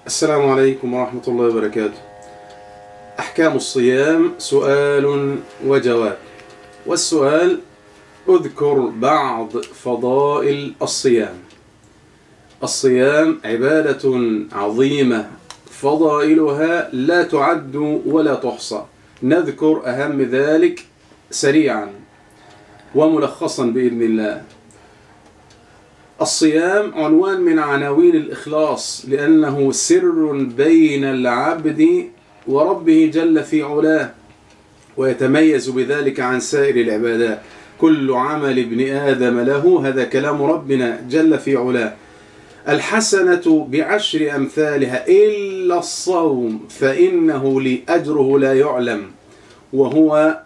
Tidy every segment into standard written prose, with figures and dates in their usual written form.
السلام عليكم ورحمة الله وبركاته. أحكام الصيام سؤال وجواب. والسؤال: اذكر بعض فضائل الصيام. الصيام عبادة عظيمة فضائلها لا تعد ولا تحصى. نذكر أهم ذلك سريعا وملخصا بإذن الله. الصيام عنوان من عناوين الإخلاص، لأنه سر بين العبد وربه جل في علاه، ويتميز بذلك عن سائر العبادات. كل عمل ابن آدم له، هذا كلام ربنا جل في علاه. الحسنة بعشر أمثالها إلا الصوم فإنه لأجره لا يعلم، وهو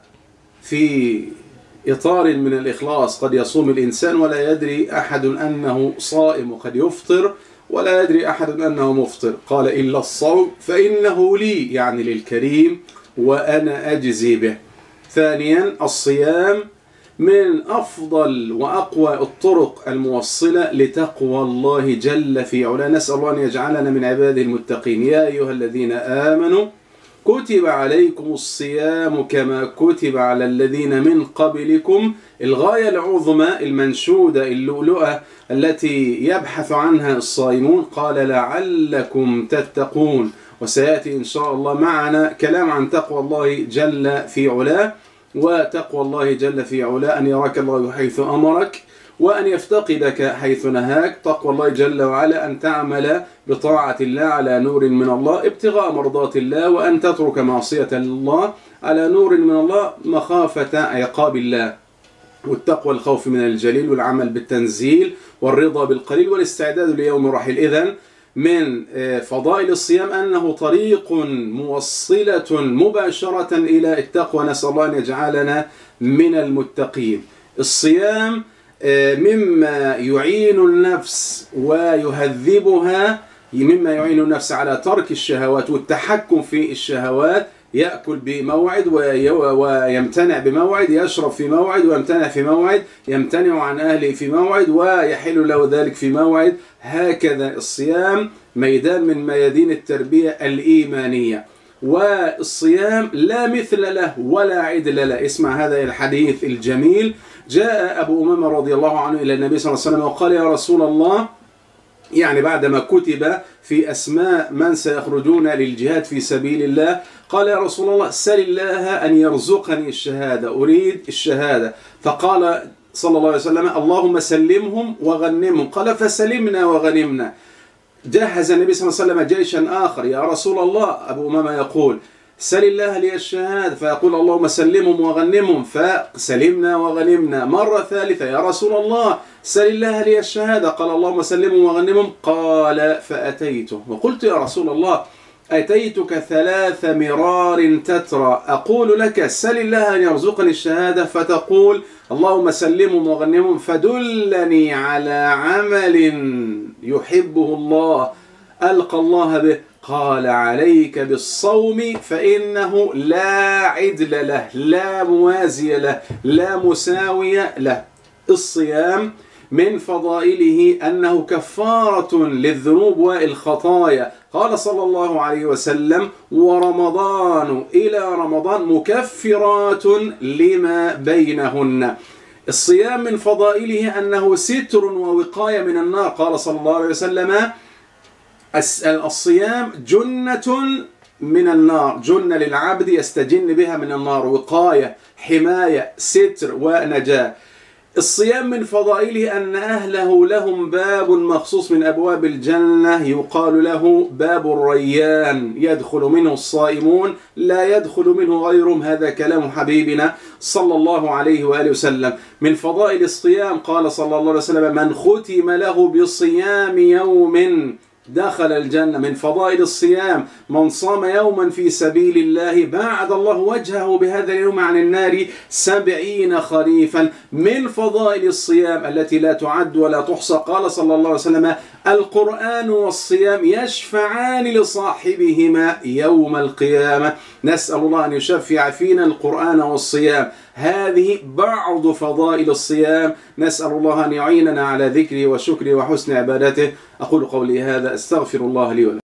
في إطار من الإخلاص. قد يصوم الإنسان ولا يدري أحد أنه صائم، وقد يفطر ولا يدري أحد أنه مفطر. قال: إلا الصوم فإنه لي، يعني للكريم، وأنا أجزي به. ثانيا، الصيام من أفضل وأقوى الطرق الموصلة لتقوى الله جل في علاه. نسأل الله أن يجعلنا من عباده المتقين. يا أيها الذين آمنوا كتب عليكم الصيام كما كتب على الذين من قبلكم. الغاية العظمى المنشودة، اللؤلؤة التي يبحث عنها الصائمون. قال: لعلكم تتقون. وسيأتي إن شاء الله معنا كلام عن تقوى الله جل في علاه. وتقوى الله جل في علاه أن يراك الله حيث أمرك، وأن يفتقدك حيث نهاك. تقوى الله جل وعلا أن تعمل بطاعة الله على نور من الله ابتغاء مرضات الله، وأن تترك معصية الله على نور من الله مخافة عقاب الله. والتقوى الخوف من الجليل، والعمل بالتنزيل، والرضا بالقليل، والاستعداد ليوم الرحيل. إذن من فضائل الصيام أنه طريق موصلة مباشرة إلى التقوى. نسأل الله أن يجعلنا من المتقين. الصيام مما يعين النفس ويهذبها، مما يعين النفس على ترك الشهوات والتحكم في الشهوات. يأكل بموعد ويمتنع بموعد، يشرب في موعد ويمتنع في موعد، يمتنع عن أهله في موعد ويحل له ذلك في موعد. هكذا الصيام ميدان من ميادين التربية الإيمانية. والصيام لا مثل له ولا عدل له. اسمع هذا الحديث الجميل. جاء أبو أمامة رضي الله عنه إلى النبي صلى الله عليه وسلم وقال: يا رسول الله، يعني بعدما كتب في أسماء من سيخرجون للجهاد في سبيل الله، قال: يا رسول الله، سل الله أن يرزقني الشهادة، أريد الشهادة. فقال صلى الله عليه وسلم: اللهم سلمهم وغنمهم. قال: فسلمنا وغنمنا. جهز النبي صلى الله عليه وسلم جيشا آخر. يا رسول الله، أبو أمامة يقول: سل الله لي الشهادة. فيقول: اللهم سلمهم وغنمهم. فسلمنا وغنمنا. مرة ثالثة: يا رسول الله، سل الله لي الشهادة. قال: اللهم سلمهم وغنمهم. قال: فأتيته وقلت: يا رسول الله، أتيتك 3 مرار تترى أقول لك سل الله أن يرزقني الشهادة، فتقول اللهم سلمهم وغنمهم، فدلني على عمل يحبه الله ألقى الله به. قال: عليك بالصوم فإنه لا عدل له، لا موازي له، لا مساوي له. الصيام من فضائله أنه كفارة للذنوب والخطايا. قال صلى الله عليه وسلم: ورمضان إلى رمضان مكفرات لما بينهن. الصيام من فضائله أنه ستر ووقاية من النار. قال صلى الله عليه وسلم: الصيام جنة من النار، جنة للعبد يستجن بها من النار، وقاية، حماية، ستر ونجاة. الصيام من فضائله أن أهله لهم باب مخصوص من أبواب الجنة يقال له باب الريان، يدخل منه الصائمون لا يدخل منه غيرهم. هذا كلام حبيبنا صلى الله عليه وآله وسلم. من فضائل الصيام قال صلى الله عليه وسلم: من ختم له بصيام يوم دخل الجنة. من فضائل الصيام: من صام يوما في سبيل الله باعد الله وجهه بهذا اليوم عن النار 70 خريفا. من فضائل الصيام التي لا تعد ولا تحصى قال صلى الله عليه وسلم: القرآن والصيام يشفعان لصاحبهما يوم القيامة. نسأل الله أن يشفع فينا القرآن والصيام. هذه بعض فضائل الصيام. نسأل الله أن يعيننا على ذكره وشكره وحسن عبادته. أقول قولي هذا، أستغفر الله لي ولكم.